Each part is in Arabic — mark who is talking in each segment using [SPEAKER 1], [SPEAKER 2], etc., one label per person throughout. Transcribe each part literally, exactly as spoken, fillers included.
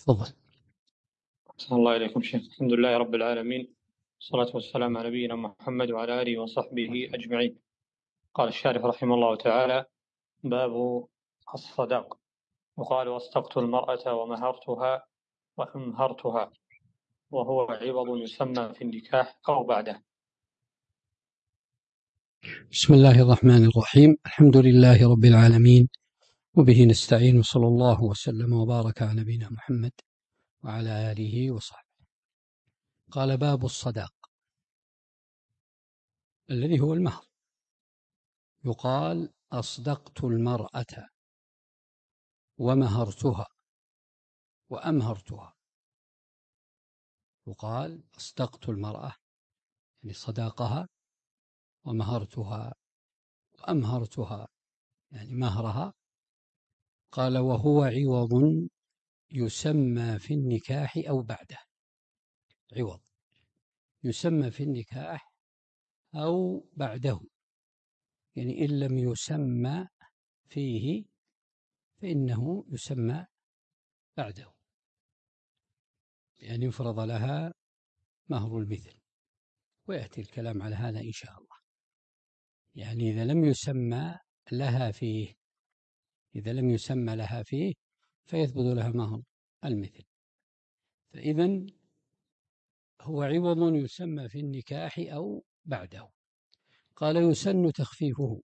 [SPEAKER 1] تفضل.
[SPEAKER 2] أحسن الله إليكم شيخ. الحمد لله رب العالمين، والصلاة والسلام على نبينا محمد وعلى آله وصحبه أجمعين. قال الشارح رحمه الله تعالى: باب الصداق. وقال: واصدقت المرأة ومهرتها وأمهرتها، وهو عوض يسمى في النكاح أو بعده.
[SPEAKER 1] بسم الله الرحمن الرحيم. الحمد لله رب العالمين، وبه نستعين، وصلى الله وسلم وبارك على نبينا محمد وعلى آله وصحبه. قال: باب الصداق، الذي هو المهر. يقال: أصدقت المرأة ومهرتها وأمهرتها. يقال: أصدقت المرأة يعني صداقها، ومهرتها وأمهرتها يعني مهرها. قال: وهو عوض يسمى في النكاح أو بعده. عوض يسمى في النكاح أو بعده، يعني إن لم يسمى فيه فإنه يسمى بعده، يعني يفرض لها مهر المثل، ويأتي الكلام على هذا إن شاء الله. يعني إذا لم يسمى لها فيه إذا لم يسمى لها فيه فيثبت لها مهر المثل. فإذن هو عوض يسمى في النكاح أو بعده. قال: يسن تخفيفه.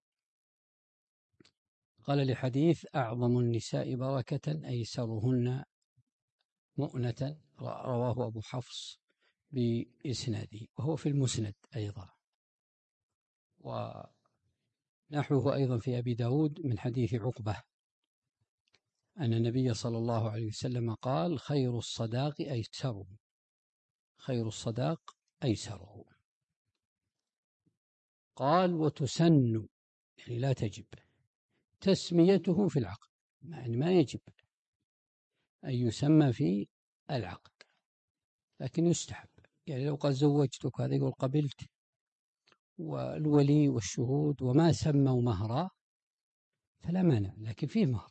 [SPEAKER 1] قال: لحديث: أعظم النساء بركة أيسرهن مؤنة، رواه أبو حفص بإسناده، وهو في المسند أيضا. ونحوه أيضا في أبي داود من حديث عقبة أن النبي صلى الله عليه وسلم قال: خير الصداق أيسره خير الصداق أيسره. قال: وتسن يعني لا تجب تسميته في العقد، يعني ما يجب أن يسمى في العقد، لكن يستحب. يعني لو قال زوجتك، هذا يقول قبلت، والولي والشهود وما سموا مهرا فلا مانع، لكن فيه مهر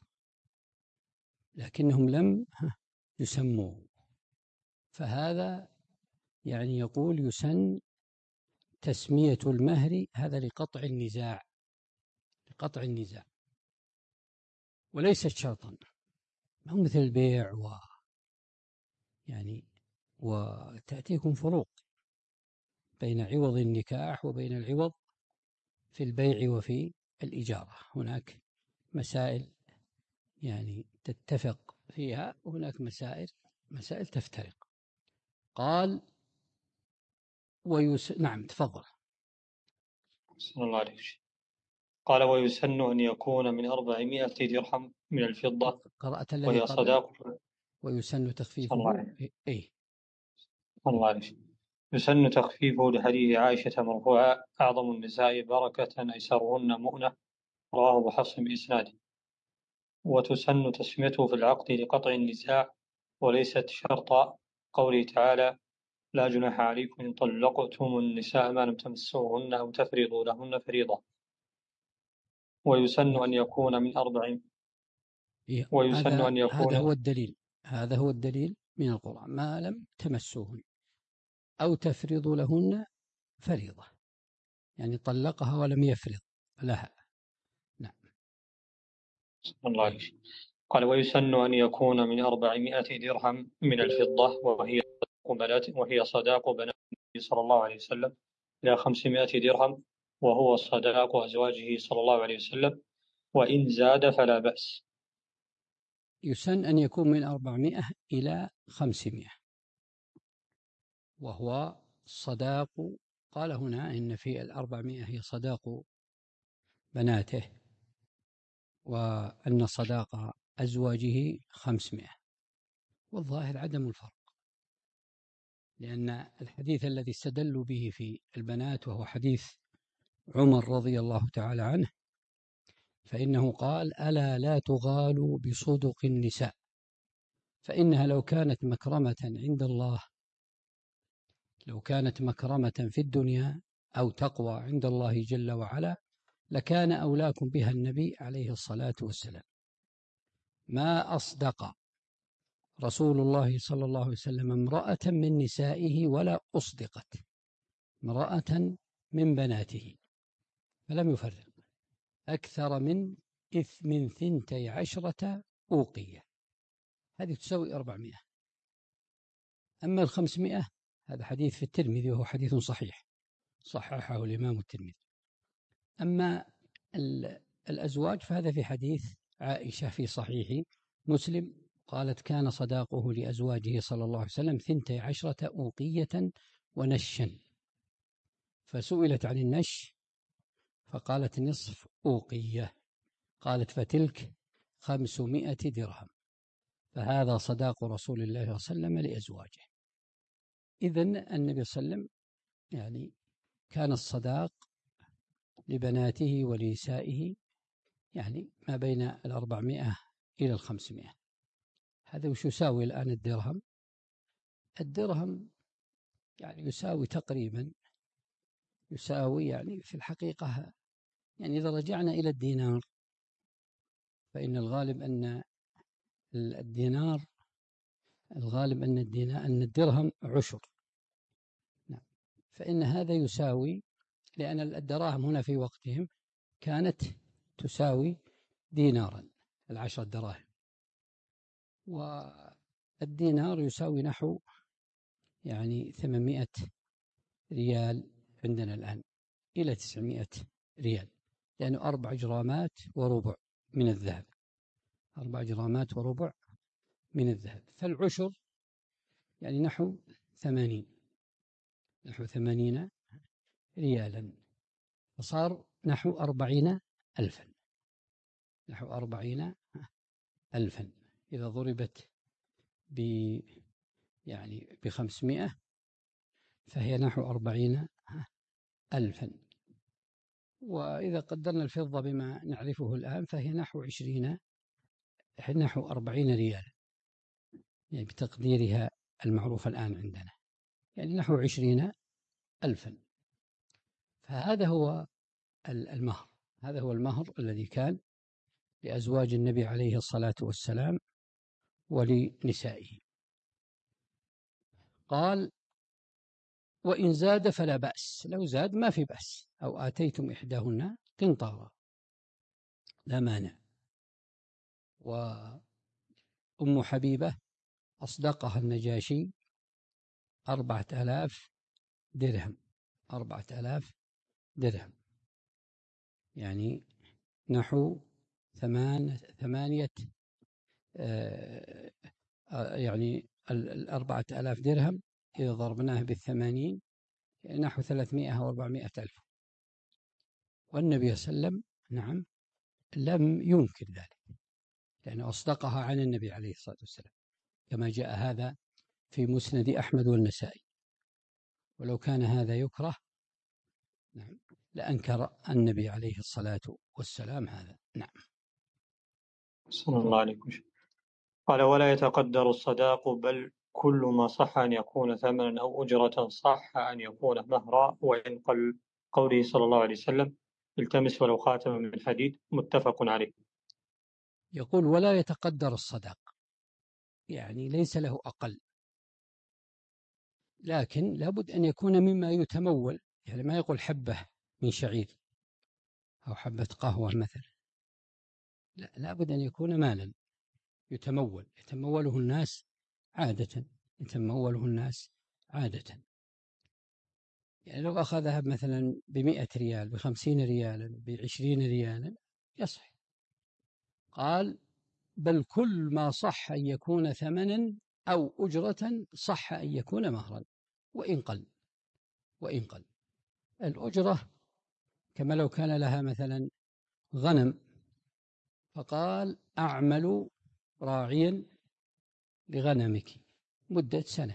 [SPEAKER 1] لكنهم لم يسموا، فهذا يعني يقول يسن تسمية المهر، هذا لقطع النزاع لقطع النزاع وليست شرطا، ما هو مثل البيع و يعني وتأتيكم فروق بين عوض النكاح وبين العوض في البيع وفي الإجارة. هناك مسائل يعني تتفق فيها، وهناك مسائل مسائل تفترق. قال: ويس... نعم تفضل.
[SPEAKER 2] أحسن الله عليك. قال: ويسن أن يكون من أربعمائة درهم من الفضة،
[SPEAKER 1] قرأت الذي
[SPEAKER 2] وهي
[SPEAKER 1] قبل:
[SPEAKER 2] صداق.
[SPEAKER 1] ويسن
[SPEAKER 2] أحسن الله
[SPEAKER 1] تخفيفه.
[SPEAKER 2] عليك.
[SPEAKER 1] إيه
[SPEAKER 2] أحسن الله عليك. يسن تخفيفه لحديث عائشة مرفوعا: أعظم النساء بركة أيسرهن مؤنة، رواه أبو حفص بإسناده. وتسن تسميته في العقد لقطع النزاع، وليست شرطا، قوله تعالى: لا جناح عليكم إن طلقتم النساء ما لم تمسوهن أو تفرضوا لهن فريضة. ويسن أن يكون من أربع
[SPEAKER 1] إيه
[SPEAKER 2] ويسن
[SPEAKER 1] هذا
[SPEAKER 2] أن
[SPEAKER 1] هذا
[SPEAKER 2] يكون
[SPEAKER 1] هو الدليل هذا هو الدليل من القرآن: ما لم تمسوهن أو تفرضوا لهن فريضة، يعني طلقها ولم يفرض لها. نعم.
[SPEAKER 2] الله
[SPEAKER 1] طيب.
[SPEAKER 2] عليه. قال: ويسن أن يكون من أربعمائة درهم من الفضة، وهي بنات وهي صداق بنات النبي صلى الله عليه وسلم، إلى خمسمائة درهم، وهو صداق أزواجه صلى الله عليه وسلم، وإن زاد فلا بأس.
[SPEAKER 1] يسن أن يكون من أربعمائة إلى خمسمائة، وهو صداق. قال هنا إن في الأربعمائة هي صداق بناته، وأن صداق أزواجه خمسمائة، والظاهر عدم الفرق، لأن الحديث الذي استدلوا به في البنات وهو حديث عمر رضي الله تعالى عنه، فإنه قال: ألا لا تغالوا بصدق النساء، فإنها لو كانت مكرمة عند الله لو كانت مكرمة في الدنيا أو تقوى عند الله جل وعلا لكان أولاكم بها النبي عليه الصلاة والسلام. ما أصدق رسول الله صلى الله عليه وسلم امرأة من نسائه ولا أصدقت، امرأة من بناته، فلم يفرق. أكثر من إث من ثنتي عشرة أوقية، هذه تساوي أربعمائة. أما الخمسمائة هذا حديث في الترمذي وهو حديث صحيح، صححه الإمام الترمذي. أما الأزواج فهذا في حديث عائشة في صحيح مسلم، قالت كان صداقه لأزواجه صلى الله عليه وسلم ثنتي عشرة أوقية ونشا، فسئلت عن النش فقالت نصف أوقية، قالت فتلك خمسمائة درهم، فهذا صداق رسول الله صلى الله عليه وسلم لأزواجه. إذن النبي صلى الله عليه وسلم يعني كان الصداق لبناته ونسائه يعني ما بين الأربعمائة إلى الخمسمائة. هذا وش يساوي الآن الدرهم؟ الدرهم يعني يساوي تقريبا يساوي يعني في الحقيقة، يعني إذا رجعنا إلى الدينار فإن الغالب أن الدينار الغالب أن الدينار أن الدرهم عشر، نعم. فإن هذا يساوي، لأن الدراهم هنا في وقتهم كانت تساوي دينارا، العشر دراهم، والدينار يساوي نحو يعني ثمانمائة ريال عندنا الآن إلى تسعمائة ريال، لأنه يعني أربع جرامات وربع من الذهب، أربع جرامات وربع من الذهب، فالعشر يعني نحو ثمانين نحو ثمانين ريالا، فصار نحو أربعين ألفا نحو أربعين ألفا إذا ضربت ب يعني بخمسمائة فهي نحو أربعين ألفا، وإذا قدرنا الفضة بما نعرفه الآن فهي نحو عشرين نحو أربعين ريال، يعني بتقديرها المعروف الآن عندنا يعني نحو عشرين ألفا. فهذا هو المهر، هذا هو المهر الذي كان لأزواج النبي عليه الصلاة والسلام ولنسائه. قال وإن زاد فلا بأس، لو زاد ما في بأس، أو آتيتم إحداهن قنطارا لا مانع. وأم حبيبة أصدقها النجاشي أربعة آلاف درهم أربعة آلاف درهم يعني نحو ثمان ثمانية آه يعني الأربعة آلاف درهم إذا ضربناه بالثمانين نحو ثلاثمائة أو أربعمائة ألف. والنبي صلى الله عليه وسلم نعم لم ينكر ذلك، لأنه أصدقها عن النبي عليه الصلاة والسلام، كما جاء هذا في مسند أحمد والنسائي. ولو كان هذا يكره نعم لأنكر النبي عليه الصلاة والسلام هذا. نعم.
[SPEAKER 2] صلى الله عليه وسلم. قال ولا يتقدر الصداق بل كل ما صح أن يكون ثمنا أو أجرة صح أن يكون مهرا وإن قل، قوله صلى الله عليه وسلم التمس ولو خاتما من حديد، متفق عليه.
[SPEAKER 1] يقول ولا يتقدر الصداق، يعني ليس له أقل، لكن لابد أن يكون مما يتمول، يعني ما يقول حبة من شعير أو حبة قهوة مثلا، لا، لابد أن يكون مالا يتمول يتموله الناس عادة يتموله الناس عادة يعني لو أخذها مثلا بمئة ريال بخمسين ريالا بعشرين ريالا يصح. قال بل كل ما صح أن يكون ثمنا أو أجرة صح أن يكون مهرا وإن قل وإن قل الأجرة كما لو كان لها مثلا غنم فقال أعمل راعيا لغنمك مدة سنة،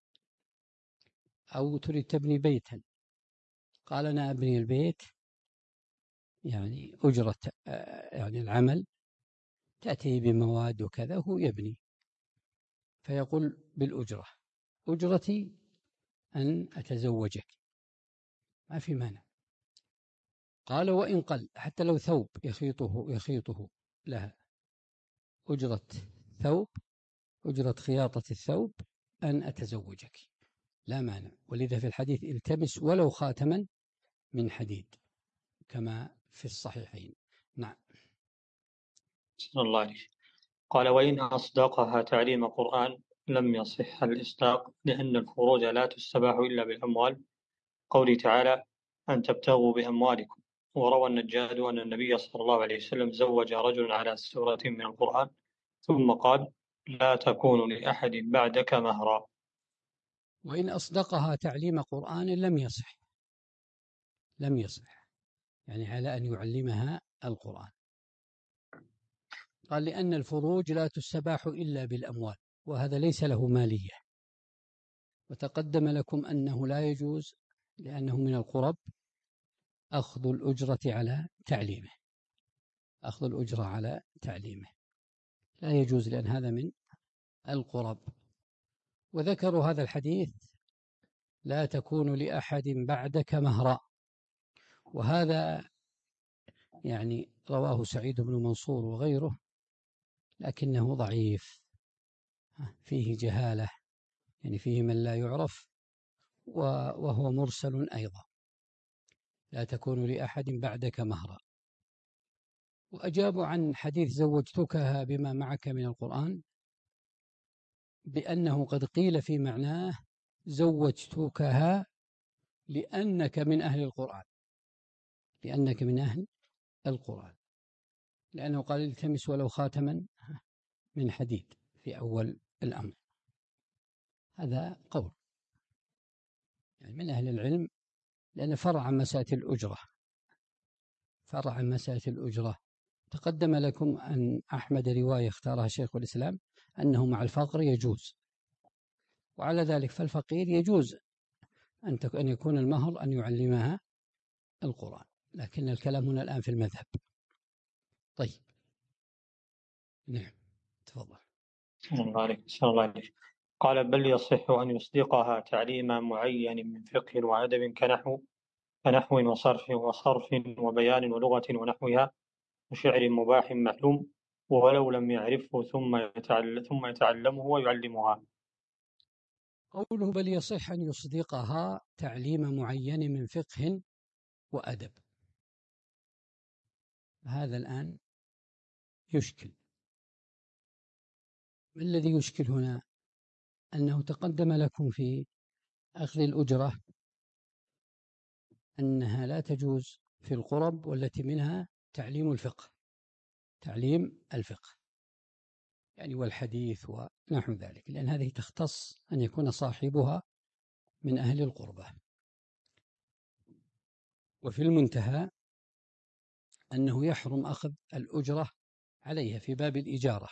[SPEAKER 1] أو تريد تبني بيتا قال أنا أبني البيت يعني أجرة يعني العمل تأتي بمواد وكذا وهو يبني، فيقول بالأجرة أجرتي أن أتزوجك ما في مانع. قال وإن قل حتى لو ثوب يخيطه يخيطه لها أجرة ثوب أجرة خياطة الثوب أن أتزوجك، لا مانع. ولذا في الحديث التمس ولو خاتما من حديد كما في الصحيحين. نعم.
[SPEAKER 2] صلى الله عليه. قال: وإن أصدقها تعليم قرآن لم يصح الإصداق، لأن الفروج لا تستباح إلا بالأموال، قوله تعالى: أن تبتغوا بأموالكم. وروى النجاد أن النبي صلى الله عليه وسلم زوج رجلا على سورة من القرآن ثم قال: لا تكون لأحد بعدك مهرا.
[SPEAKER 1] وإن أصدقها تعليم قرآن لم يصح، لم يصح يعني على أن يعلمها القرآن. قال: لأن الفروج لا تستباح إلا بالأموال، وهذا ليس له مالية. وتقدم لكم أنه لا يجوز لأنه من القرب أخذ الأجرة على تعليمه، أخذ الأجرة على تعليمه لا يجوز، لأن هذا من القرب. وذكروا هذا الحديث: لا تكون لأحد بعدك مهرا، وهذا يعني رواه سعيد بن منصور وغيره، لكنه ضعيف، فيه جهالة، يعني فيه من لا يعرف، وهو مرسل أيضا. لا تكون لأحد بعدك مهرا. وأجابوا عن حديث زوجتكها بما معك من القرآن بأنه قد قيل في معناه: زوجتكها لأنك من أهل القرآن، لأنك من أهل القرآن، لأنه قال: التمس ولو خاتما من حديد في أول الأمر. هذا قول يعني من أهل العلم، لأن فرع عن مسألة الأجرة، فرع عن مسألة الأجرة. تقدم لكم أن أحمد رواية اختارها شيخ الإسلام أنه مع الفقر يجوز، وعلى ذلك فالفقير يجوز أن أن يكون المهر أن يعلمها القرآن، لكن الكلام هنا الآن في المذهب. طيب، نعم، تفضل.
[SPEAKER 2] الله عليك. قال: بل يصح أن يصدقها تعليم معين من فقه وأدب كنحو كنحو وصرف وصرف وبيان ولغة ونحوها وشعر مباح معلوم، ولو لم يعرفه ثم يتعلم ثم يتعلمه ويعلمها.
[SPEAKER 1] قوله: بل يصح أن يصدقها تعليم معين من فقه وأدب، هذا الآن يشكل. ما الذي يشكل هنا؟ أنه تقدم لكم في أخذ الأجرة أنها لا تجوز في القرب، والتي منها تعليم الفقه، تعليم الفقه يعني والحديث ونحو ذلك، لأن هذه تختص أن يكون صاحبها من أهل القربة. وفي المنتهى أنه يحرم أخذ الأجرة عليها في باب الإجارة،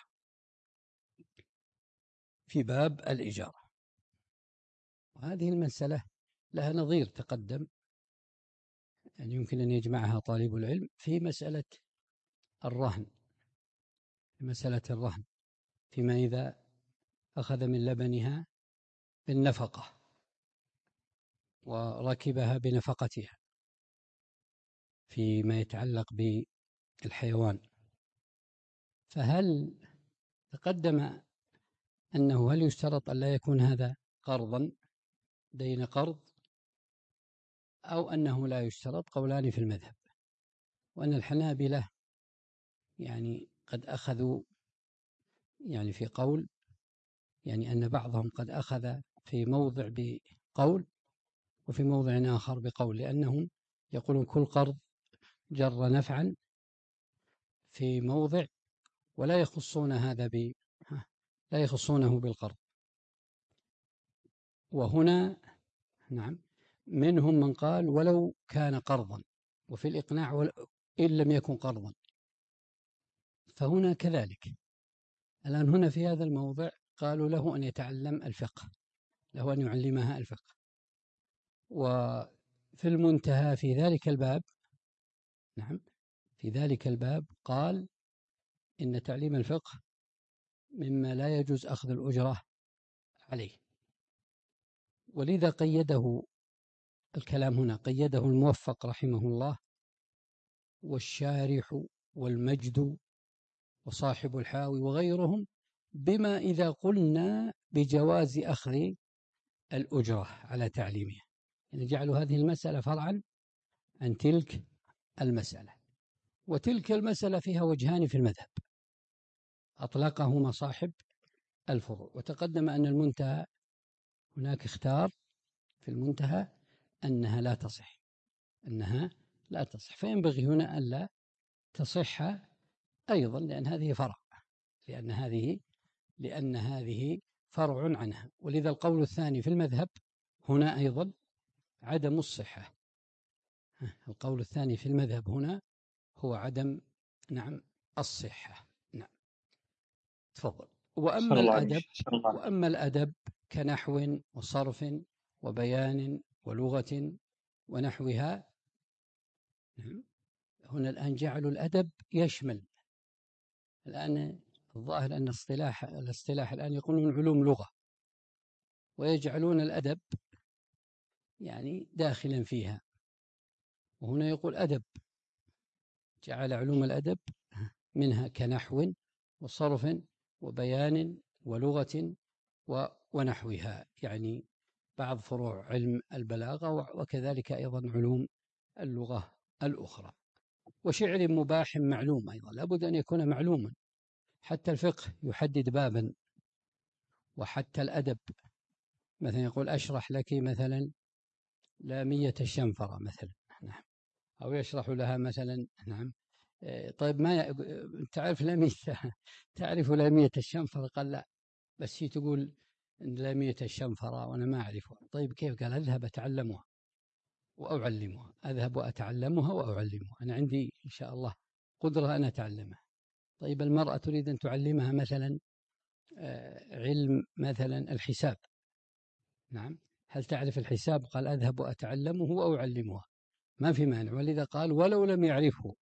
[SPEAKER 1] في باب الإجارة. وهذه المسألة لها نظير تقدم، يعني يمكن أن يجمعها طالب العلم في مسألة الرهن، في مسألة الرهن فيما إذا أخذ من لبنها بالنفقة وركبها بنفقتها فيما يتعلق بالحيوان. فهل تقدم أنه هل يشترط أن لا يكون هذا قرضا دين قرض، أو أنه لا يشترط؟ قولان في المذهب، وأن الحنابلة يعني قد أخذوا يعني في قول، يعني أن بعضهم قد أخذ في موضع بقول وفي موضع آخر بقول، لأنهم يقولون كل قرض جر نفعا في موضع، ولا يخصون هذا ب لا يخصونه بالقرض. وهنا نعم منهم من قال ولو كان قرضا، وفي الإقناع إن لم يكن قرضا. فهنا كذلك الآن هنا في هذا الموضع قالوا له أن يتعلم الفقه، له أن يعلمها الفقه. وفي المنتهى في ذلك الباب نعم في ذلك الباب قال إن تعليم الفقه مما لا يجوز أخذ الأجرة عليه. ولذا قيده الكلام هنا، قيده الموفق رحمه الله والشارح والمجد وصاحب الحاوي وغيرهم بما إذا قلنا بجواز أخذ الأجرة على تعليمها، يعني جعلوا هذه المسألة فرعا عن تلك المسألة. وتلك المسألة فيها وجهان في المذهب أطلقهما صاحب الفروع. وتقدم أن المنتهى هناك اختار في المنتهى أنها لا تصح، أنها لا تصح، فينبغي هنا ألا تصح أيضا، لأن هذه فرع، لأن هذه لأن هذه فرع عنها. ولذا القول الثاني في المذهب هنا أيضا عدم الصحة. القول الثاني في المذهب هنا هو عدم نعم الصحة. نعم تفضل. وأما الأدب وأما الأدب كنحو وصرف وبيان ولغة ونحوها، هنا الآن جعلوا الأدب يشمل، الآن الظاهر أن اصطلاح الاصطلاح الآن يقولون علوم لغة، ويجعلون الأدب يعني داخلا فيها، وهنا يقول أدب، جعل علوم الأدب منها كنحو وصرف وبيان ولغة ونحوها، يعني بعض فروع علم البلاغة، وكذلك أيضا علوم اللغة الأخرى. وشعر مباح معلوم أيضا، لابد أن يكون معلوما، حتى الفقه يحدد بابا، وحتى الأدب مثلا يقول أشرح لك مثلا لامية الشنفرة مثلا، نعم، أو يشرح لها مثلا، نعم، طيب ما ي... تعرف لامية تعرف لامية الشنفرة؟ قال لا، بس هي تقول لامية الشنفرة وأنا ما أعرفها. طيب كيف؟ قال أذهب أتعلمها وأعلمها، أذهب وأتعلمها وأعلمها، أنا عندي إن شاء الله قدرة أن أتعلمها. طيب المرأة تريد أن تعلمها مثلا علم مثلا الحساب، نعم، هل تعرف الحساب؟ قال أذهب وأتعلمه وأعلمها، ما في مانع. ولذا قال ولو لم يعرفه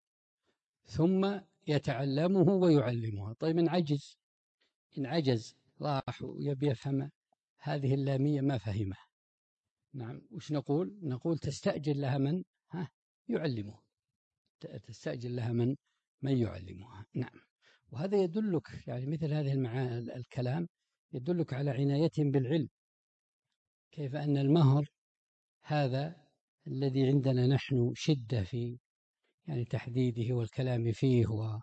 [SPEAKER 1] ثم يتعلمه ويعلمها. طيب إن عجز إن عجز راح ويبي يفهم هذه اللامية ما فهمها، نعم، وش نقول؟ نقول تستأجر لها من ها يعلمه، تستأجر لها من من يعلمها. نعم. وهذا يدلك، يعني مثل هذه المعاني الكلام يدلك على عنايتهم بالعلم، كيف أن المهر هذا الذي عندنا نحن شدة في يعني تحديده والكلام فيه، و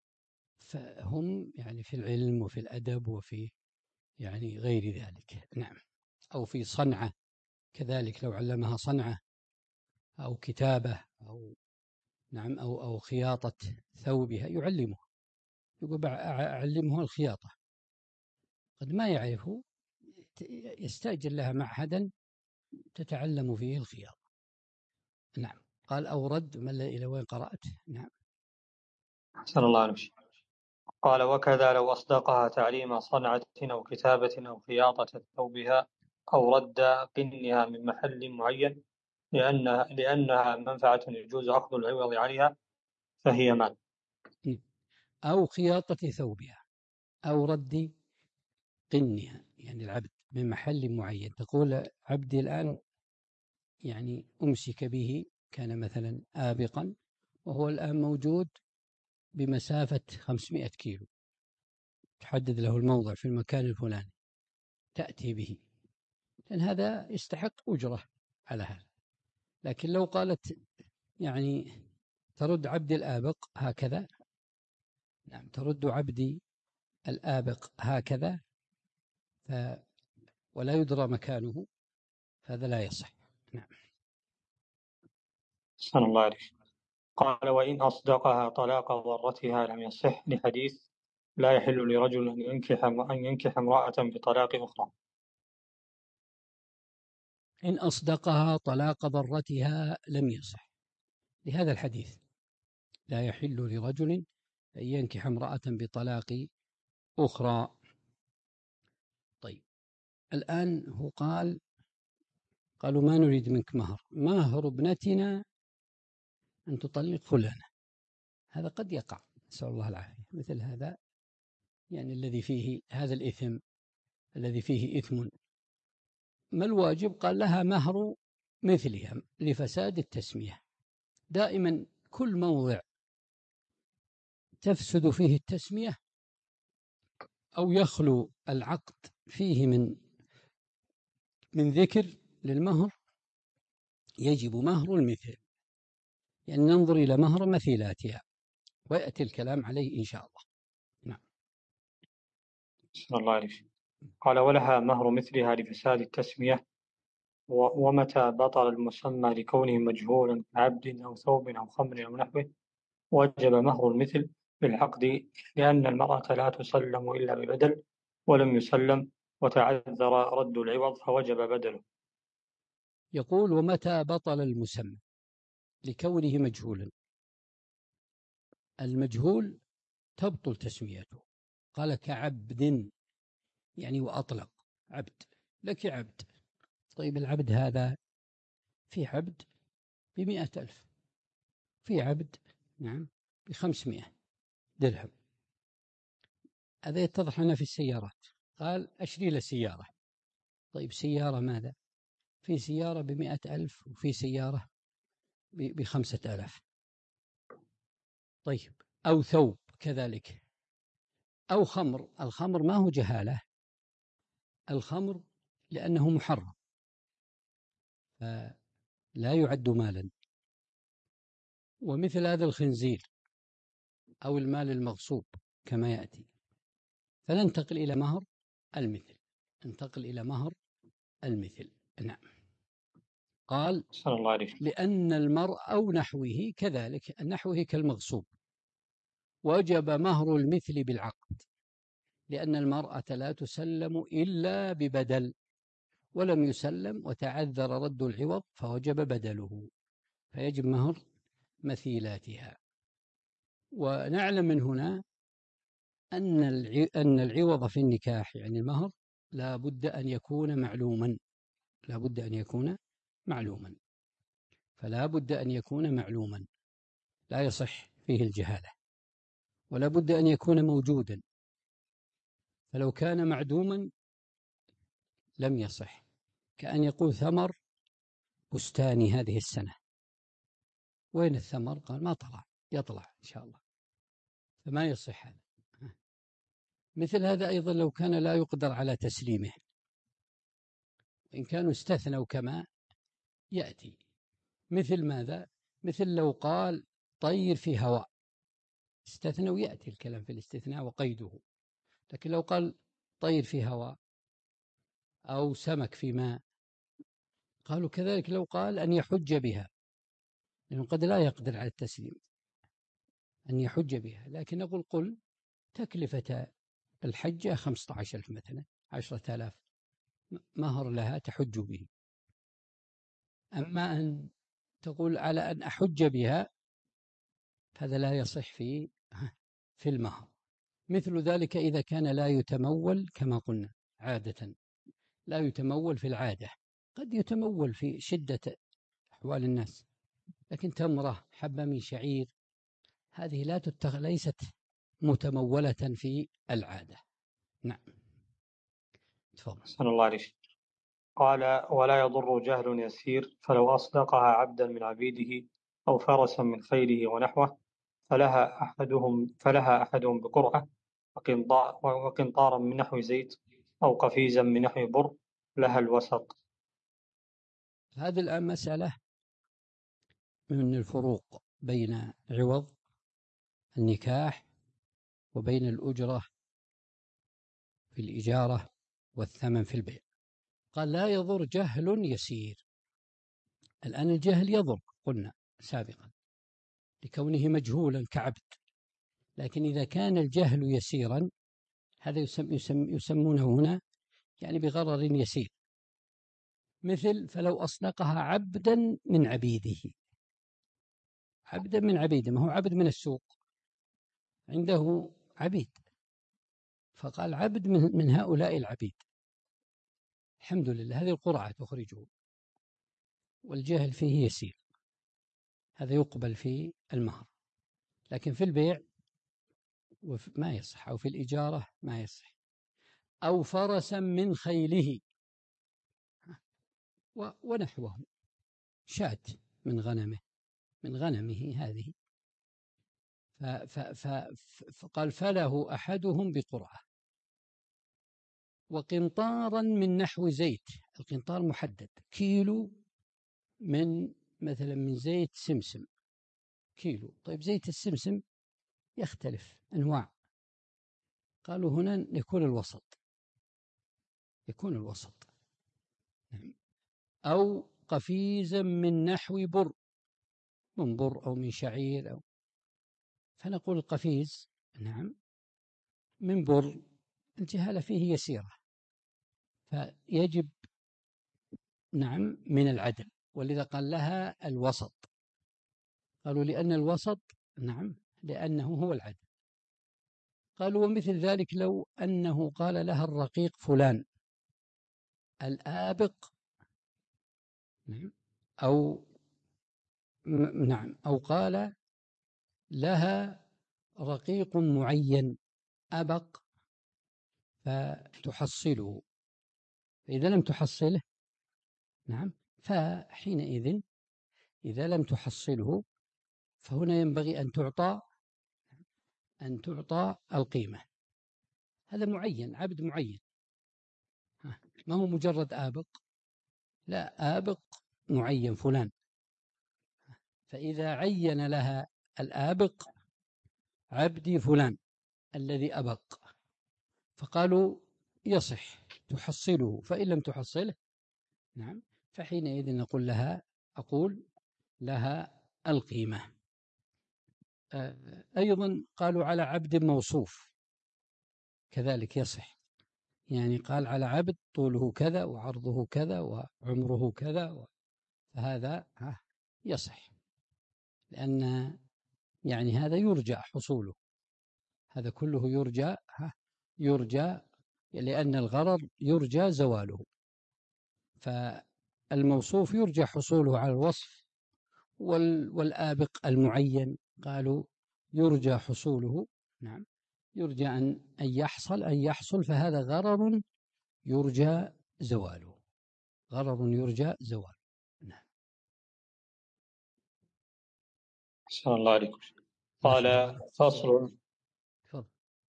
[SPEAKER 1] فهم يعني في العلم وفي الأدب وفي يعني غير ذلك. نعم. أو في صنعة كذلك، لو علمها صنعة أو كتابة أو نعم أو أو خياطة ثوبها يعلمه، يقول أعلمه الخياطة، قد ما يعرفه يستأجر لها معهدا تتعلم فيه الخياطة. نعم. قال أورد من إلى وين قرأت؟ نعم.
[SPEAKER 2] أحسن الله عليك. قال وكذا لو أصدقها تعليم صنعة أو كتابة أو خياطة ثوبها أو رد قنها من محل معين لأنها, لأنها منفعة يجوز أخذ العوض عليها فهي مال.
[SPEAKER 1] أو خياطة ثوبها أو رد قنها، يعني العبد من محل معين، تقول عبدي الآن يعني أمسك به، كان مثلا آبقا وهو الآن موجود بمسافة خمسمائة كيلو، تحدد له الموضع في المكان الفلاني، تأتي به، لأن هذا يستحق أجرة على هذا. لكن لو قالت يعني ترد عبدي الآبق هكذا، نعم، ترد عبدي الآبق هكذا ف ولا يدرى مكانه، هذا لا يصح. نعم.
[SPEAKER 2] أحسن الله عليك. قال وإن أصدقها طلاق ضرتها لم يصح، لحديث لا يحل لرجل أن ينكح أن ينكح امرأة بطلاق أخرى.
[SPEAKER 1] إن أصدقها طلاق ضرتها لم يصح، لهذا الحديث لا يحل لرجل أن ينكح امرأة بطلاق أخرى. طيب الآن هو قال قالوا ما نريد منك مهر، مهر ابنتنا أن تطلق فلانة. هذا قد يقع، نسأل الله العافية، مثل هذا يعني الذي فيه هذا الإثم، الذي فيه إثم. ما الواجب؟ قال لها مهر مثلها لفساد التسمية. دائما كل موضع تفسد فيه التسمية أو يخلو العقد فيه من من ذكر للمهر يجب مهر المثل، يعني ننظر إلى مهر مثيلاتها ويأتي الكلام عليه إن شاء الله. نعم.
[SPEAKER 2] صلى الله عليه وسلم. قال ولها مهر مثلها لفساد التسمية، ومتى بطل المسمى لكونه مجهولا كعبد أو ثوب أو خمر أو نحوه وجب مهر المثل بالعقد، لأن المرأة لا تسلم إلا ببدل ولم يسلم وتعذر رد العوض فوجب بدله.
[SPEAKER 1] يقول ومتى بطل المسمى لكونه مجهولا. المجهول تبطل تسميته. قال كعبد، يعني وأطلق عبد، لك عبد. طيب العبد هذا في عبد بمئة ألف، في عبد نعم بخمسمائة درهم. هذا يتضح لنا في السيارات. قال أشري له سيارة. طيب سيارة ماذا؟ في سيارة بمئة ألف وفي سيارة بخمسة آلاف. طيب أو ثوب كذلك، أو خمر. الخمر ما هو جهالة، الخمر لأنه محرم لا يعد مالا. ومثل هذا الخنزير أو المال المغصوب كما يأتي. فننتقل إلى مهر المثل، ننتقل إلى مهر المثل. نعم. قال
[SPEAKER 2] صلى الله عليه وسلم.
[SPEAKER 1] لأن المرء أو نحوه كذلك، نحوه كالمغصوب، وجب مهر المثل بالعقد، لأن المرأة لا تسلم إلا ببدل ولم يسلم وتعذر رد العوض فوجب بدله، فيجب مهر مثيلاتها. ونعلم من هنا أن أن العوض في النكاح يعني المهر لا بد أن يكون معلوما، لا بد أن يكون معلوما، فلا بد أن يكون معلوما، لا يصح فيه الجهالة، ولا بد أن يكون موجودا، فلو كان معدوما لم يصح. كأن يقول ثمر بستاني هذه السنة، وين الثمر؟ قال ما طلع، يطلع إن شاء الله، فما يصح هذا. مثل هذا أيضا لو كان لا يقدر على تسليمه، إن كانوا استثنوا كما يأتي. مثل ماذا؟ مثل لو قال طير في هواء، استثنوا، يأتي الكلام في الاستثناء وقيده. لكن لو قال طير في هواء أو سمك في ماء، قالوا كذلك لو قال أن يحج بها، لأنه قد لا يقدر على التسليم، أن يحج بها. لكن نقول قل تكلفة الحجة خمسة عشر ألف مثلا، عشرة آلاف مهر لها تحج به. أما أن تقول على أن أحج بها هذا لا يصح في في المهر. مثل ذلك إذا كان لا يتمول كما قلنا عادة، لا يتمول في العادة، قد يتمول في شدة أحوال الناس، لكن تمرة حبة من شعير هذه لا تتخ... ليست متمولة في العادة. نعم. تفضل.
[SPEAKER 2] صلى الله عليه وسلم. قال ولا يضر جهل يسير، فلو أصدقها عبدا من عبيده أو فرسا من خيله ونحوه فلها أحدهم فلها أحدهم بقرعة، وقنطارا من نحو زيت أو قفيزا من نحو بر لها الوسط.
[SPEAKER 1] هذه الآن مسألة من الفروق بين عوض النكاح وبين الأجرة في الإجارة والثمن في البيع. قال لا يضر جهل يسير. الآن الجهل يضر قلنا سابقا لكونه مجهولا كعبد، لكن إذا كان الجهل يسيرا هذا يسم يسم يسمونه هنا يعني بغرر يسير. مثل فلو أصدقها عبدا من عبيده، عبدا من عبيده، ما هو عبد من السوق، عنده عبيد، فقال عبد من, من هؤلاء العبيد، الحمد لله هذه القرعة تخرجه، والجهل فيه يسير، هذا يقبل في المهر. لكن في البيع ما يصح، أو في الإجارة ما يصح. أو فرسا من خيله ونحوه، شاة من غنمه من غنمه هذه، فقال فله أحدهم بقرعة، وقنطارا من نحو زيت. القنطار محدد، كيلو من مثلا من زيت سمسم كيلو. طيب زيت السمسم يختلف أنواع، قالوا هنا يكون الوسط، يكون الوسط. أو قفيزا من نحو بر، من بر أو من شعير أو، فنقول القفيز نعم من بر، الجهالة فيه يسيرة، فيجب نعم من العدل، ولذا قال لها الوسط. قالوا لأن الوسط نعم لأنه هو العدل. قالوا ومثل ذلك لو أنه قال لها الرقيق فلان الآبق نعم أو نعم أو قال لها رقيق معين أبق فتحصله، فإذا لم تحصله نعم فحينئذ إذا لم تحصله فهنا ينبغي أن تعطى أن تعطى القيمة. هذا معين، عبد معين، ما هو مجرد آبق، لا آبق معين فلان. فإذا عين لها الآبق عبدي فلان الذي أبق، فقالوا يصح تحصله، فإن لم تحصله نعم فحينئذ نقول لها أقول لها القيمة. أيضا قالوا على عبد موصوف كذلك يصح، يعني قال على عبد طوله كذا وعرضه كذا وعمره كذا، فهذا يصح، لأن يعني هذا يرجى حصوله، هذا كله يرجى يرجى لأن الغرض يرجى زواله، فالموصوف يرجى حصوله على الوصف، والآبق المعين قالوا يرجى حصوله نعم يرجى أن يحصل أن يحصل فهذا غرض يرجى زواله، غرض يرجى زواله. نعم.
[SPEAKER 2] أحسن الله عليكم. قال فصل.
[SPEAKER 1] تفضل.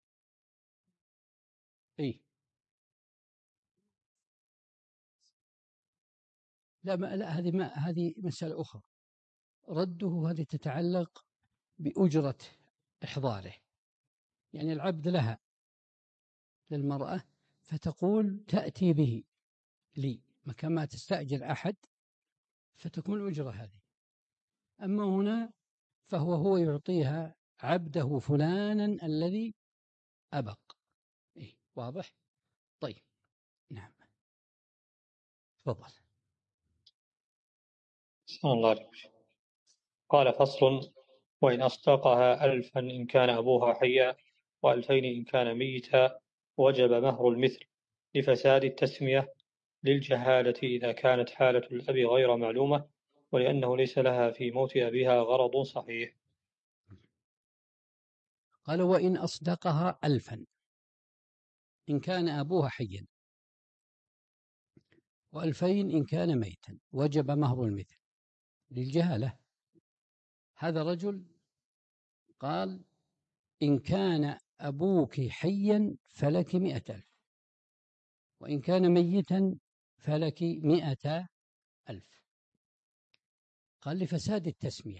[SPEAKER 1] إيه لا ما لا هذه ما هذه مسألة أخرى، رده هذه تتعلق بأجرة إحضاره، يعني العبد لها للمرأة فتقول تأتي به لي مكان ما تستأجر أحد فتكون أجرة هذه. أما هنا فهو هو يعطيها عبده فلانا الذي أبق. إيه واضح؟ طيب نعم تفضل.
[SPEAKER 2] أحسن الله عليكم. قال فصل. وإن أصدقها ألفا إن كان أبوها حيا وألفين إن كان ميتا وجب مهر المثل لفساد التسمية، للجهالة إذا كانت حالة الأب غير معلومة، ولأنه ليس لها في موت أبيها غرض صحيح.
[SPEAKER 1] قال وإن أصدقها ألفا إن كان أبوها حيا وألفين إن كان ميتا وجب مهر المثل للجهالة. هذا رجل قال إن كان أبوك حيا فلك مئة ألف، وإن كان ميتا فلك مئة ألف. قال لفساد التسمية،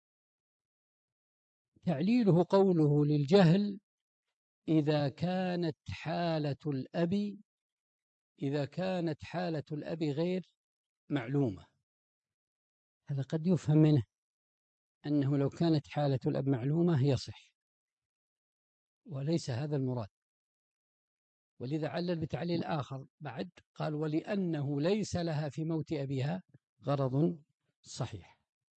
[SPEAKER 1] تعليله قوله للجهل إذا كانت حالة الأب إذا كانت حالة الأب غير معلومة. هذا قد يفهم منه أنه لو كانت حالة الأب معلومة يصح، وليس هذا المراد، ولذا علل بتعليل آخر بعد قال ولأنه ليس لها في موت أبيها غرض صحيح.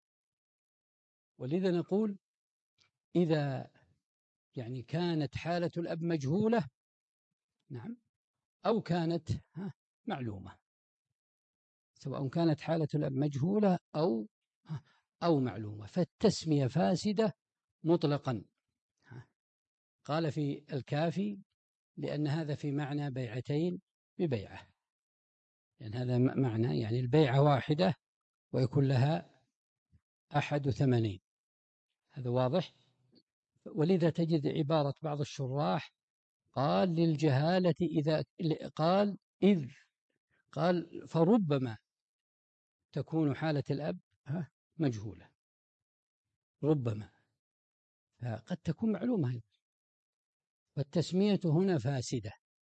[SPEAKER 1] ولذا نقول إذا يعني كانت حالة الأب مجهولة نعم أو كانت معلومة، سواء كانت حالة الأب مجهولة أو أو معلومة، فالتسمية فاسدة مطلقا. قال في الكافي لأن هذا في معنى بيعتين ببيعة، لأن يعني هذا معنى يعني البيعة واحدة ويكون لها أحد ثمنين، هذا واضح. ولذا تجد عبارة بعض الشراح قال للجهالة إذا قال إذ قال فربما تكون حالة الأب مجهولة، ربما، فقد تكون معلومة، والتسمية هنا فاسدة.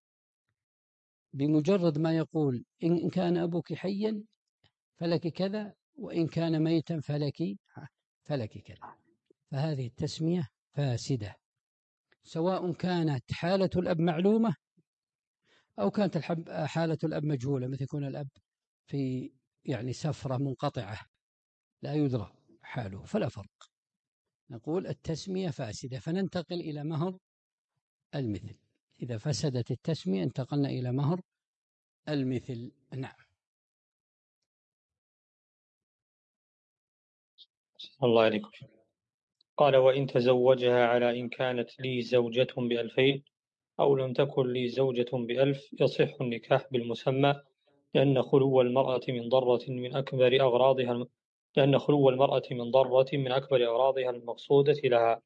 [SPEAKER 1] بمجرد ما يقول إن كان أبوك حيا فلك كذا، وإن كان ميتا فلك فلك كذا، فهذه التسمية فاسدة، سواء كانت حالة الأب معلومة أو كانت حالة الأب مجهولة، مثل يكون الأب في يعني سفرة منقطعة لا يدرى حاله، فلا فرق. نقول التسمية فاسدة، فننتقل إلى مهر المثل. إذا فسدت التسمية انتقلنا إلى مهر المثل. نعم.
[SPEAKER 2] الله عليكم. قال وإن تزوجها على إن كانت لي زوجة بألفين أو لم تكن لي زوجة بألف يصح النكاح بالمسمى، لأن خلو المرأة من ضرة من أكبر أغراضها لأن خلو المرأة من ضرة من أكبر أغراضها المقصودة لها.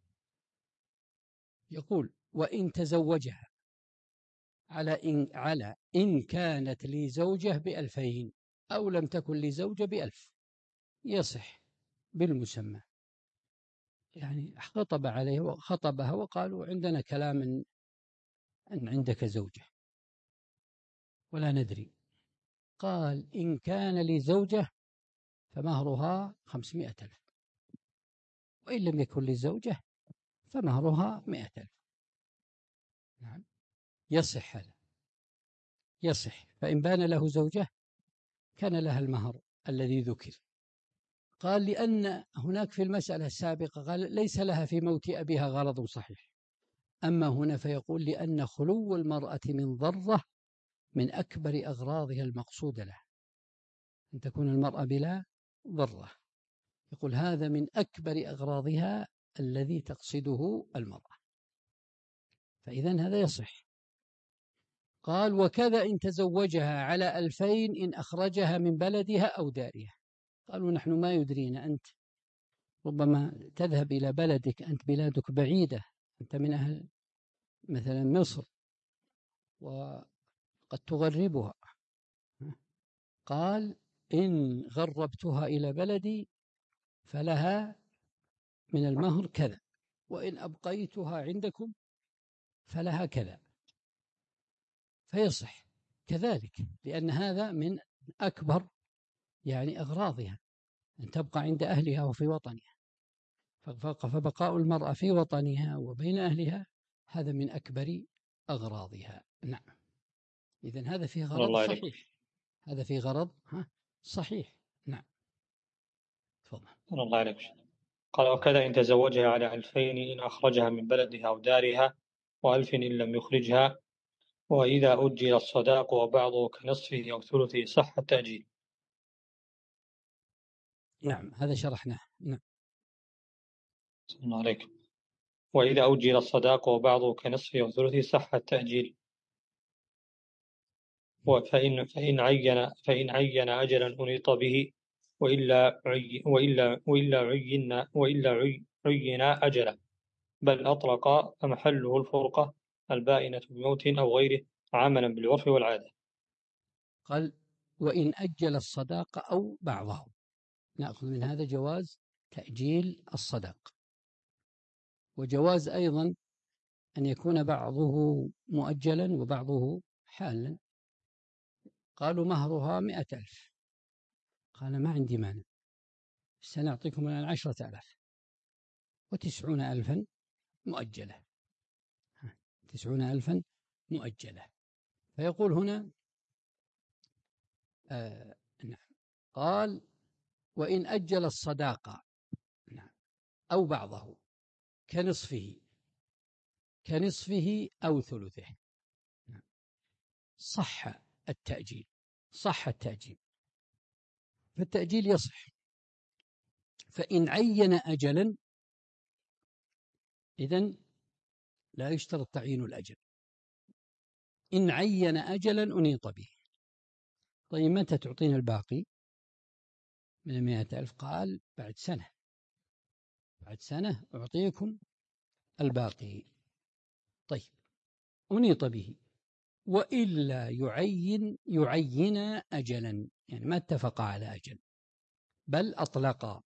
[SPEAKER 1] يقول وإن تزوجها على إن على إن كانت لي زوجة بألفين أو لم تكن لي زوجة بألف يصح بالمسمى، يعني خطب عليه وخطبها وقالوا عندنا كلام أن عندك زوجة ولا ندري، قال إن كان لي زوجة فمهرها خمسمائة ألف، وإن لم يكن لي زوجة فمهرها مائة ألف. نعم، يصح هذا، يصح. فإن بان له زوجة كان لها المهر الذي ذكر. قال لأن هناك في المسألة السابقة قال ليس لها في موت أبيها غرض صحيح، أما هنا فيقول لأن خلو المرأة من ضرة من أكبر أغراضها المقصودة له، أن تكون المرأة بلا ضرة، يقول هذا من أكبر أغراضها الذي تقصده المرأة، فإذن هذا يصح. قال وكذا إن تزوجها على ألفين إن أخرجها من بلدها أو دارها. قالوا نحن ما يدرينا، أنت ربما تذهب إلى بلدك، أنت بلادك بعيدة، أنت من أهل مثلا مصر وقد تغربها. قال إن غربتها إلى بلدي فلها من المهر كذا، وإن أبقيتها عندكم فلها كذا، فيصح كذلك، لأن هذا من أكبر يعني أغراضها أن تبقى عند أهلها وفي وطنها، فبقاء المرأة في وطنها وبين أهلها هذا من أكبر أغراضها. نعم. إذن هذا فيه غرض صحيح، هذا فيه غرض ها صحيح. نعم. تفضل.
[SPEAKER 2] الله عليك. قال وكذا إن تزوجها على ألفين إن أخرجها من بلدها أو دارها، وألف إن لم يخرجها، وإذا أجل الصداق وبعضه كنصفه أو ثلثه صح التأجيل.
[SPEAKER 1] نعم، هذا شرحناه. نعم.
[SPEAKER 2] الله عليكم. وإذا أجل الصداق وبعضه كنصفه أو ثلثه صح التأجيل. فإن فإن عين فإن عين أجلا أنيط به، وإلا عي وإلا وإلا عين وإلا عي عين أجلا، بل أطلق فمحله الفرقة البائنة بموت أو غيره عملا بالعرف والعادة.
[SPEAKER 1] قال وإن أجل الصداق أو بعضه، نأخذ من هذا جواز تأجيل الصداق، وجواز أيضا أن يكون بعضه مؤجلا وبعضه حالا. قالوا مهرها مئة ألف، قال ما عندي مانع، سنعطيكم الآن عشرة ألاف وتسعون ألفا مؤجلة، تسعون ألفا مؤجلة. فيقول هنا آه نعم، قال وإن أجل الصداقة نعم أو بعضه كنصفه كنصفه أو ثلثه نعم. صح التأجيل، صح التأجيل، فالتأجيل يصح. فإن عين أجلا إذن لا يشترط تعيين الأجل، إن عين أجلا أنيط به. طيب متى تعطينا الباقي من المائة ألف؟ قال بعد سنة، بعد سنة أعطيكم الباقي. طيب أنيط به، وإلا يعين يعين أجلا، يعني ما اتفق على أجل بل أطلق.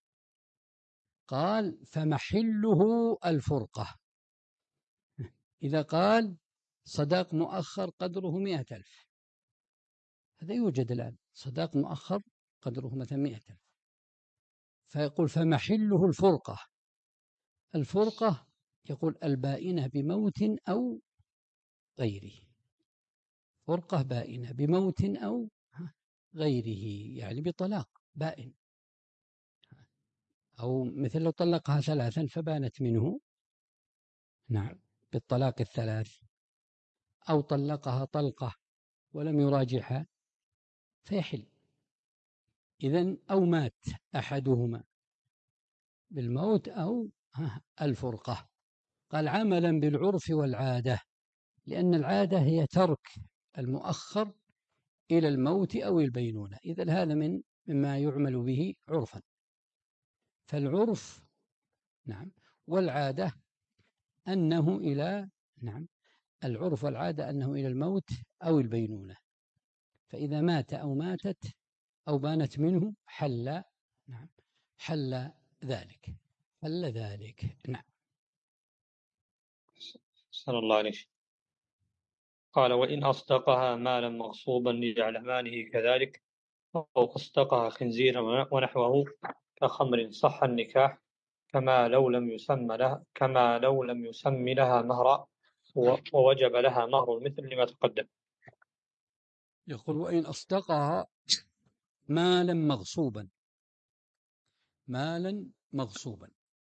[SPEAKER 1] قال فمحله الفرقة. إذا قال صداق مؤخر قدره مئة ألف، هذا يوجد الآن صداق مؤخر قدره مثلا مئة ألف، فيقول فمحله الفرقة. الفرقة يقول البائنة بموت أو غيره، فرقة بائنة بموت أو غيره، يعني بطلاق بائن، أو مثل لو طلقها ثلاثا فبانت منه، نعم، بالطلاق الثلاث، أو طلقها طلقة ولم يراجعها فيحل. إذن أو مات أحدهما بالموت أو الفرقة. قال عملا بالعرف والعادة، لأن العادة هي ترك المؤخر إلى الموت أو البينونة، إذن هذا من مما يعمل به عرفا. فالعرف نعم والعادة أنه إلى نعم العرف والعادة أنه إلى الموت أو البينونة، فإذا مات أو ماتت أو بانت منه حل نعم حل ذلك حل ذلك نعم.
[SPEAKER 2] صلى الله عليه وسلم. قال وإن أصدقها مالا مغصوبا ليعلمانه كذلك، أو أصدقها خنزيرا ونحوه كخمر صح النكاح، كما لو لم يسمى لها كما لو لم يسمي لها مهرا، ووجب لها مهر المثل لما تقدم.
[SPEAKER 1] يقول وإن أصدقها مالا مغصوبا، مالا مغصوبا.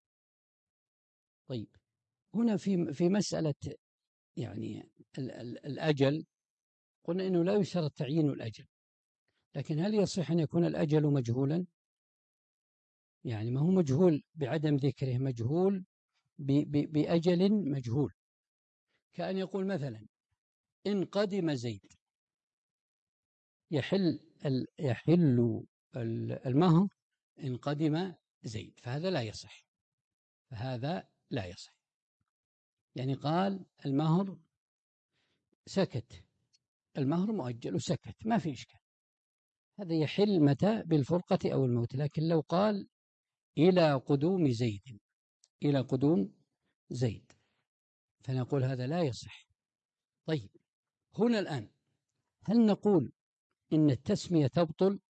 [SPEAKER 1] طيب هنا في في مسألة يعني ال ال الأجل، قلنا إنه لا يشترط تعيين الأجل، لكن هل يصح أن يكون الأجل مجهولا؟ يعني ما هو مجهول بعدم ذكره، مجهول ب ب بأجل مجهول، كأن يقول مثلا إن قدم زيد يحل يحل المهر إن قدم زيد، فهذا لا يصح، فهذا لا يصح. يعني قال المهر سكت، المهر مؤجل وسكت، ما في إشكال، هذا يحل متى؟ بالفرقة أو الموت. لكن لو قال إلى قدوم زيد، إلى قدوم زيد، فنقول هذا لا يصح. طيب هنا الآن هل نقول إن التسمية تبطل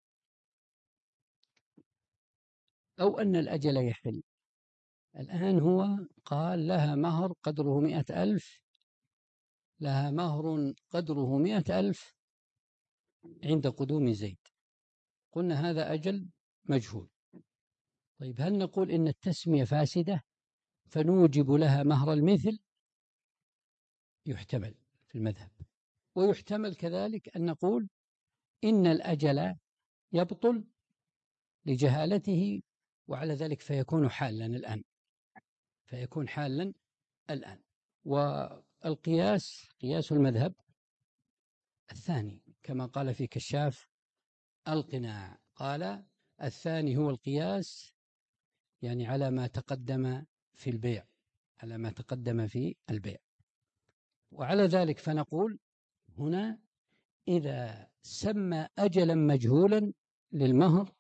[SPEAKER 1] أو أن الأجل يحل؟ الآن هو قال لها مهر قدره مئة ألف، لها مهر قدره مئة ألف عند قدوم زيد، قلنا هذا أجل مجهول. طيب هل نقول إن التسمية فاسدة فنوجب لها مهر المثل؟ يحتمل في المذهب، ويحتمل كذلك أن نقول إن الأجل يبطل لجهالته، وعلى ذلك فيكون حالا الآن، فيكون حالا الآن. والقياس قياس المذهب الثاني كما قال في كشاف القناع، قال الثاني هو القياس يعني على ما تقدم في البيع، على ما تقدم في البيع. وعلى ذلك فنقول هنا إذا سمى أجلا مجهولا للمهر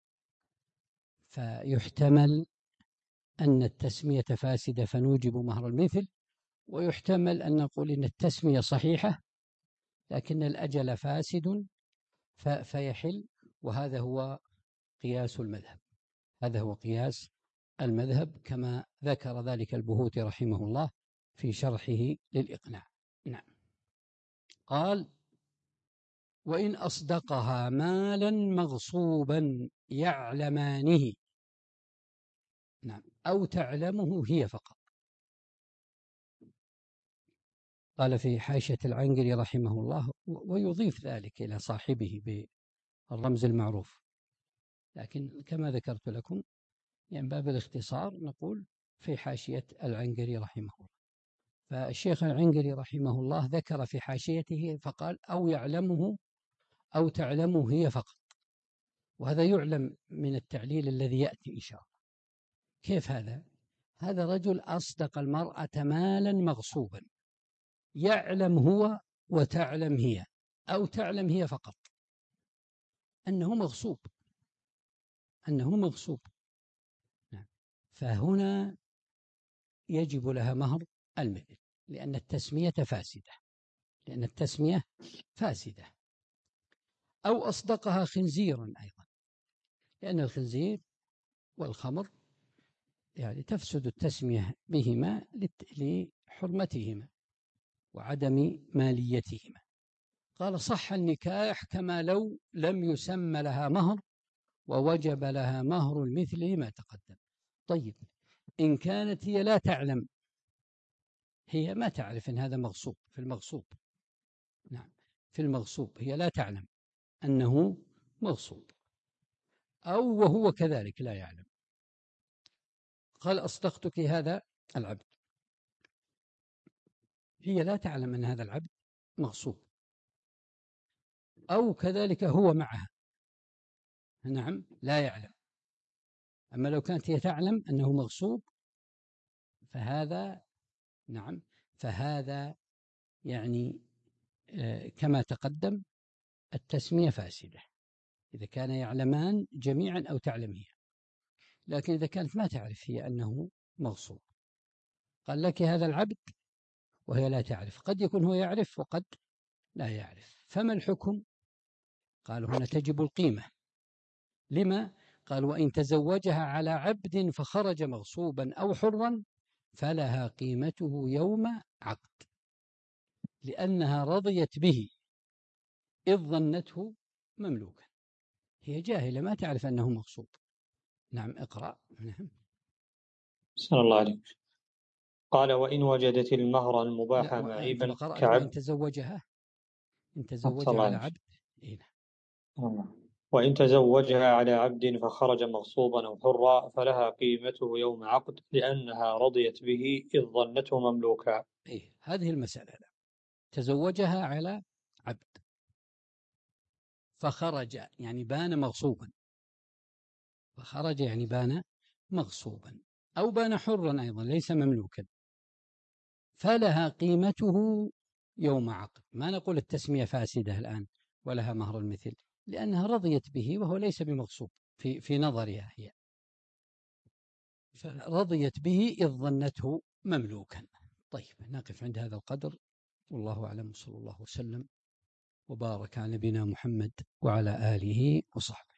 [SPEAKER 1] فيحتمل أن التسمية فاسدة فنوجب مهر المثل، ويحتمل أن نقول إن التسمية صحيحة لكن الأجل فاسد فيحل، وهذا هو قياس المذهب، هذا هو قياس المذهب كما ذكر ذلك البهوتي رحمه الله في شرحه للإقناع. نعم. قال وإن أصدقها مالا مغصوبا يعلمانه، نعم، أو تعلمه هي فقط. قال في حاشية العنقري رحمه الله ويضيف ذلك إلى صاحبه بالرمز المعروف، لكن كما ذكرت لكم يعني باب الاختصار نقول في حاشية العنقري رحمه الله. فالشيخ العنقري رحمه الله ذكر في حاشيته فقال أو يعلمه أو تعلمه هي فقط، وهذا يعلم من التعليل الذي يأتي إن شاء الله. كيف هذا؟ هذا رجل أصدق المرأة مالا مغصوبا، يعلم هو وتعلم هي، أو تعلم هي فقط أنه مغصوب، أنه مغصوب. فهنا يجب لها مهر المثل، لأن التسمية فاسدة، لأن التسمية فاسدة. أو أصدقها خنزيرا أيضا، لأن الخنزير والخمر يعني تفسد التسمية بهما لحرمتهما وعدم ماليتهما. قال صح النكاح كما لو لم يسمى لها مهر ووجب لها مهر المثل لما تقدم. طيب إن كانت هي لا تعلم، هي ما تعرف أن هذا مغصوب، في المغصوب، نعم في المغصوب هي لا تعلم أنه مغصوب، أو وهو كذلك لا يعلم. قال أصدقتك هذا العبد، هي لا تعلم أن هذا العبد مغصوب، أو كذلك هو معها، نعم لا يعلم. أما لو كانت هي تعلم أنه مغصوب فهذا نعم فهذا يعني آه كما تقدم التسمية فاسدة إذا كان يعلمان جميعا أو تعلم هي. لكن إذا كانت ما تعرف هي أنه مغصوب، قال لك هذا العبد وهي لا تعرف، قد يكون هو يعرف وقد لا يعرف، فما الحكم؟ قالوا هنا تجب القيمة. لما؟ قال وإن تزوجها على عبد فخرج مغصوبا أو حرا فلها قيمته يوم عقد، لأنها رضيت به إذ ظنته مملوكا، هي جاهلة ما تعرف أنه مغصوب. نعم اقرأ. نعم.
[SPEAKER 2] صلى الله عليه. قال وإن وجدت المهر المباح معيبا
[SPEAKER 1] أنت قرأت
[SPEAKER 2] كعبد.
[SPEAKER 1] وإن تزوجها، إن
[SPEAKER 2] صلى
[SPEAKER 1] تزوجها
[SPEAKER 2] الله
[SPEAKER 1] على
[SPEAKER 2] عليه.
[SPEAKER 1] عبد. إيه.
[SPEAKER 2] وإن تزوجها على عبد فخرج مغصوبا أو حرا فلها قيمته يوم عقد، لأنها رضيت به إذ ظنته مملوكا.
[SPEAKER 1] إيه هذه المسألة. تزوجها على عبد فخرج يعني بان مغصوبا، فخرج يعني بان مغصوبا، أو بان حرا أيضا ليس مملوكا، فلها قيمته يوم عقد. ما نقول التسمية فاسدة الآن ولها مهر المثل، لأنها رضيت به وهو ليس بمغصوب في, في نظرها هي، فرضيت به إذ ظنته مملوكا. طيب نقف عند هذا القدر، والله أعلم، صلى الله وسلم وبارك على نبينا محمد وعلى آله وصحبه.